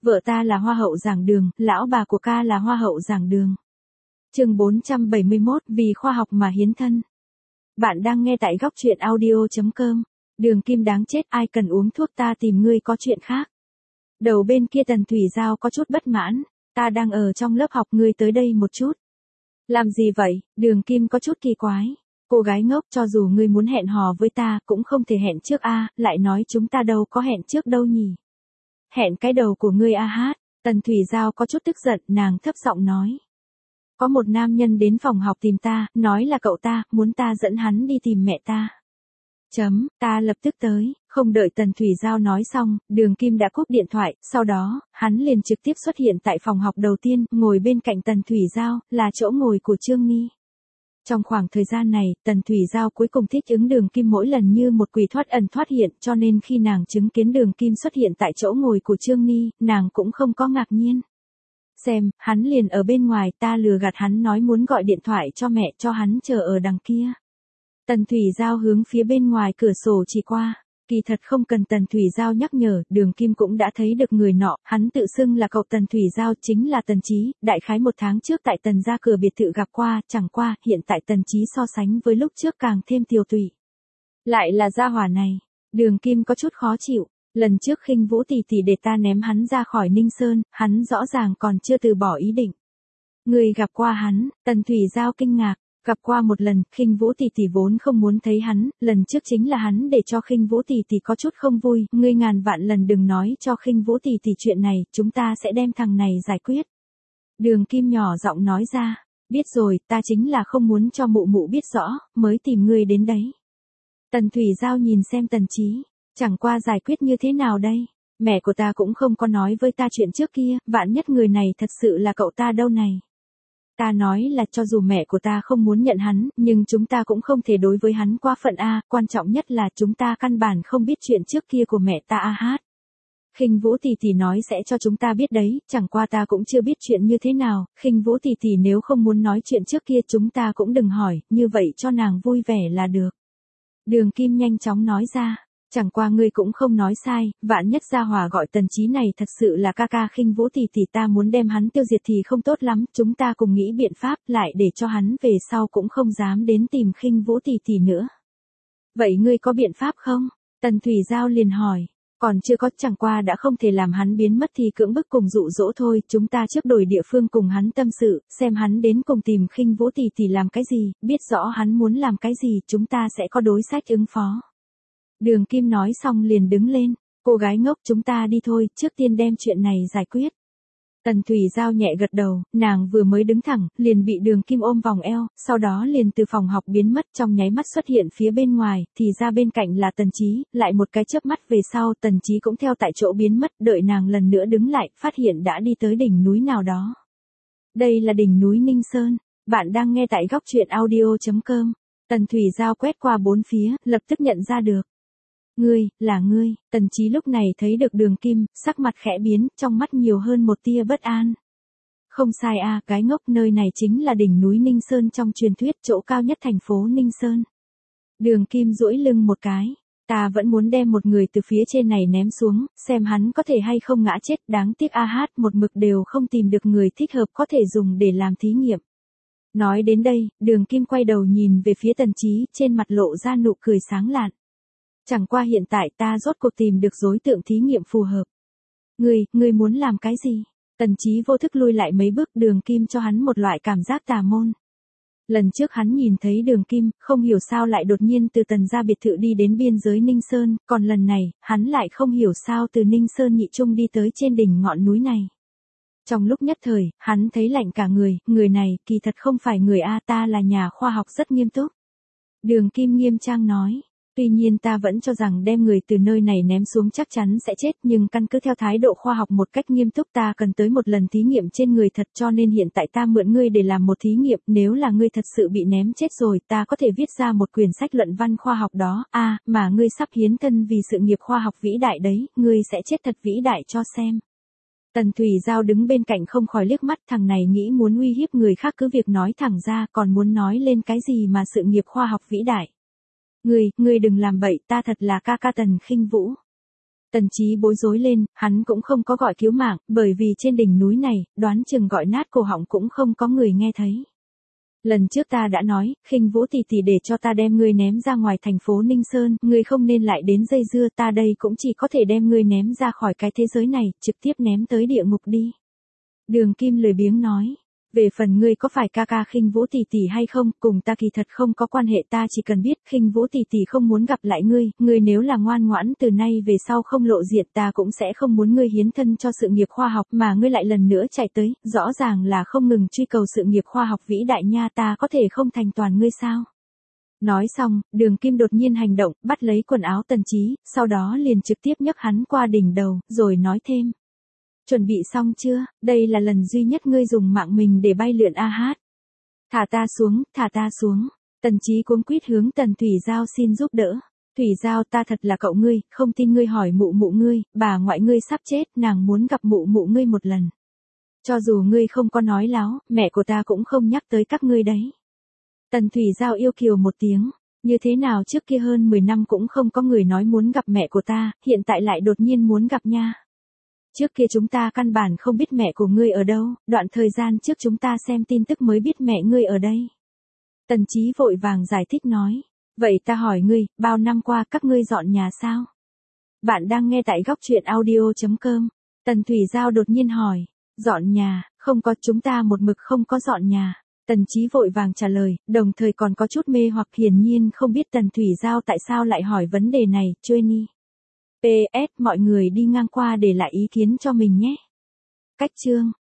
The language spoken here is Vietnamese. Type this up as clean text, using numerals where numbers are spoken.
Vợ ta là hoa hậu giảng đường, lão bà của ca là hoa hậu giảng đường. Chương 471, vì khoa học mà hiến thân. Bạn đang nghe tại góc truyện audio.com. Đường Kim đáng chết, ai cần uống thuốc, ta tìm ngươi có chuyện khác. Đầu bên kia Tần Thủy Giao có chút bất mãn, ta đang ở trong lớp học, ngươi tới đây một chút. Làm gì vậy? Đường Kim có chút kỳ quái. Cô gái ngốc, cho dù ngươi muốn hẹn hò với ta, cũng không thể hẹn trước a, lại nói chúng ta đâu có hẹn trước đâu nhỉ. Hẹn cái đầu của ngươi a hát. Tần Thủy Giao có chút tức giận, nàng thấp giọng nói. Có một nam nhân đến phòng học tìm ta, nói là cậu ta, muốn ta dẫn hắn đi tìm mẹ ta. Ta lập tức tới. Không đợi Tần Thủy Giao nói xong, Đường Kim đã cúp điện thoại, sau đó, hắn liền trực tiếp xuất hiện tại phòng học đầu tiên, ngồi bên cạnh Tần Thủy Giao, là chỗ ngồi của Trương Ni. Trong khoảng thời gian này, Tần Thủy Giao cuối cùng thích ứng Đường Kim mỗi lần như một quỷ thoát ẩn thoát hiện, cho nên khi nàng chứng kiến Đường Kim xuất hiện tại chỗ ngồi của Trương Ni, nàng cũng không có ngạc nhiên. Xem, hắn liền ở bên ngoài, ta lừa gạt hắn nói muốn gọi điện thoại cho mẹ, cho hắn chờ ở đằng kia. Tần Thủy Giao hướng phía bên ngoài cửa sổ chỉ qua. Kỳ thật không cần Tần Thủy Giao nhắc nhở, Đường Kim cũng đã thấy được người nọ, hắn tự xưng là cậu Tần Thủy Giao, chính là Tần Chí, đại khái 1 tháng trước tại Tần gia cửa biệt thự gặp qua, chẳng qua, hiện tại Tần Chí so sánh với lúc trước càng thêm tiều tụy. Lại là gia hỏa này, Đường Kim có chút khó chịu, lần trước Khinh Vũ tỷ tỷ để ta ném hắn ra khỏi Ninh Sơn, hắn rõ ràng còn chưa từ bỏ ý định. Người gặp qua hắn, Tần Thủy Giao kinh ngạc. Gặp qua một lần, Khinh Vũ tỷ tỷ vốn không muốn thấy hắn, lần trước chính là hắn để cho Khinh Vũ tỷ tỷ có chút không vui, ngươi ngàn vạn lần đừng nói cho Khinh Vũ tỷ tỷ chuyện này, chúng ta sẽ đem thằng này giải quyết. Đường Kim nhỏ giọng nói ra, biết rồi, ta chính là không muốn cho mụ mụ biết rõ, mới tìm ngươi đến đấy. Tần Thủy Giao nhìn xem Tần Chí, chẳng qua giải quyết như thế nào đây? Mẹ của ta cũng không có nói với ta chuyện trước kia, vạn nhất người này thật sự là cậu ta đâu này. Ta nói là cho dù mẹ của ta không muốn nhận hắn, nhưng chúng ta cũng không thể đối với hắn quá phận a, quan trọng nhất là chúng ta căn bản không biết chuyện trước kia của mẹ ta a hát. Khinh Vũ tỷ tỷ nói sẽ cho chúng ta biết đấy, chẳng qua ta cũng chưa biết chuyện như thế nào, Khinh Vũ tỷ tỷ nếu không muốn nói chuyện trước kia chúng ta cũng đừng hỏi, như vậy cho nàng vui vẻ là được. Đường Kim nhanh chóng nói ra. Chẳng qua ngươi cũng không nói sai, vạn nhất gia hỏa gọi Tần Chí này thật sự là ca ca Khinh Vũ tỷ tỷ, ta muốn đem hắn tiêu diệt thì không tốt lắm, chúng ta cùng nghĩ biện pháp lại để cho hắn về sau cũng không dám đến tìm Khinh Vũ tỷ tỷ nữa. Vậy ngươi có biện pháp không? Tần Thủy Giao liền hỏi, còn chưa có, chẳng qua đã không thể làm hắn biến mất thì cưỡng bức cùng dụ dỗ thôi, chúng ta trước đổi địa phương cùng hắn tâm sự, xem hắn đến cùng tìm Khinh Vũ tỷ tỷ làm cái gì, biết rõ hắn muốn làm cái gì, chúng ta sẽ có đối sách ứng phó. Đường Kim nói xong liền đứng lên, cô gái ngốc, chúng ta đi thôi, trước tiên đem chuyện này giải quyết. Tần Thủy Giao nhẹ gật đầu, nàng vừa mới đứng thẳng, liền bị Đường Kim ôm vòng eo, sau đó liền từ phòng học biến mất, trong nháy mắt xuất hiện phía bên ngoài, thì ra bên cạnh là Tần Chí, lại một cái chớp mắt về sau Tần Chí cũng theo tại chỗ biến mất, đợi nàng lần nữa đứng lại, phát hiện đã đi tới đỉnh núi nào đó. Đây là đỉnh núi Ninh Sơn, bạn đang nghe tại góc truyện audio.com. Tần Thủy Giao quét qua bốn phía, lập tức nhận ra được. Ngươi, là ngươi, Tần Chí lúc này thấy được Đường Kim, sắc mặt khẽ biến, trong mắt nhiều hơn một tia bất an. Không sai a, cái ngốc, nơi này chính là đỉnh núi Ninh Sơn trong truyền thuyết, chỗ cao nhất thành phố Ninh Sơn. Đường Kim duỗi lưng một cái, ta vẫn muốn đem một người từ phía trên này ném xuống, xem hắn có thể hay không ngã chết, đáng tiếc a hát, một mực đều không tìm được người thích hợp có thể dùng để làm thí nghiệm. Nói đến đây, Đường Kim quay đầu nhìn về phía Tần Chí, trên mặt lộ ra nụ cười sáng lạn. Chẳng qua hiện tại ta rốt cuộc tìm được đối tượng thí nghiệm phù hợp. Ngươi muốn làm cái gì? Tần Chí vô thức lui lại mấy bước, Đường Kim cho hắn một loại cảm giác tà môn. Lần trước hắn nhìn thấy Đường Kim, không hiểu sao lại đột nhiên từ Tần gia biệt thự đi đến biên giới Ninh Sơn, còn lần này, hắn lại không hiểu sao từ Ninh Sơn Nhị Trung đi tới trên đỉnh ngọn núi này. Trong lúc nhất thời, hắn thấy lạnh cả người này, kỳ thật không phải người a, ta là nhà khoa học rất nghiêm túc. Đường Kim nghiêm trang nói. Tuy nhiên ta vẫn cho rằng đem người từ nơi này ném xuống chắc chắn sẽ chết, nhưng căn cứ theo thái độ khoa học một cách nghiêm túc ta cần tới một lần thí nghiệm trên người thật, cho nên hiện tại ta mượn ngươi để làm một thí nghiệm, nếu là ngươi thật sự bị ném chết rồi ta có thể viết ra một quyển sách luận văn khoa học đó, mà ngươi sắp hiến thân vì sự nghiệp khoa học vĩ đại đấy, ngươi sẽ chết thật vĩ đại cho xem. Tần Thủy Giao đứng bên cạnh không khỏi liếc mắt, thằng này nghĩ muốn uy hiếp người khác cứ việc nói thẳng ra, còn muốn nói lên cái gì mà sự nghiệp khoa học vĩ đại. Ngươi đừng làm bậy, ta thật là ca ca Tần Khinh Vũ. Tần Chí bối rối lên, hắn cũng không có gọi cứu mạng, bởi vì trên đỉnh núi này, đoán chừng gọi nát cổ họng cũng không có người nghe thấy. Lần trước ta đã nói, Khinh Vũ tỷ tỷ để cho ta đem ngươi ném ra ngoài thành phố Ninh Sơn, ngươi không nên lại đến dây dưa, ta đây cũng chỉ có thể đem ngươi ném ra khỏi cái thế giới này, trực tiếp ném tới địa ngục đi. Đường Kim lười biếng nói, về phần ngươi có phải ca ca Khinh Vũ tỷ tỷ hay không, cùng ta kỳ thật không có quan hệ, ta chỉ cần biết Khinh Vũ tỷ tỷ không muốn gặp lại ngươi nếu là ngoan ngoãn từ nay về sau không lộ diện, ta cũng sẽ không muốn ngươi hiến thân cho sự nghiệp khoa học, mà ngươi lại lần nữa chạy tới, rõ ràng là không ngừng truy cầu sự nghiệp khoa học vĩ đại nha, ta có thể không thành toàn ngươi sao? Nói xong, Đường Kim đột nhiên hành động, bắt lấy quần áo Tần Chí, sau đó liền trực tiếp nhấc hắn qua đỉnh đầu, rồi nói thêm. Chuẩn bị xong chưa, đây là lần duy nhất ngươi dùng mạng mình để bay lượn a hát. Thả ta xuống. Tần Chí cuống quýt hướng Tần Thủy Giao xin giúp đỡ. Thủy Giao, ta thật là cậu ngươi, không tin ngươi hỏi mụ mụ ngươi, bà ngoại ngươi sắp chết, nàng muốn gặp mụ mụ ngươi một lần. Cho dù ngươi không có nói láo, mẹ của ta cũng không nhắc tới các ngươi đấy. Tần Thủy Giao yêu kiều một tiếng, như thế nào trước kia hơn 10 năm cũng không có người nói muốn gặp mẹ của ta, hiện tại lại đột nhiên muốn gặp nha. Trước kia chúng ta căn bản không biết mẹ của ngươi ở đâu, đoạn thời gian trước chúng ta xem tin tức mới biết mẹ ngươi ở đây. Tần Chí vội vàng giải thích nói, vậy ta hỏi ngươi, bao năm qua các ngươi dọn nhà sao? Bạn đang nghe tại góc truyện audio.com. Tần Thủy Giao đột nhiên hỏi, dọn nhà, không có, chúng ta một mực không có dọn nhà. Tần Chí vội vàng trả lời, đồng thời còn có chút mê hoặc, hiển nhiên không biết Tần Thủy Giao tại sao lại hỏi vấn đề này, Johnny. PS, mọi người đi ngang qua để lại ý kiến cho mình nhé. Cách chương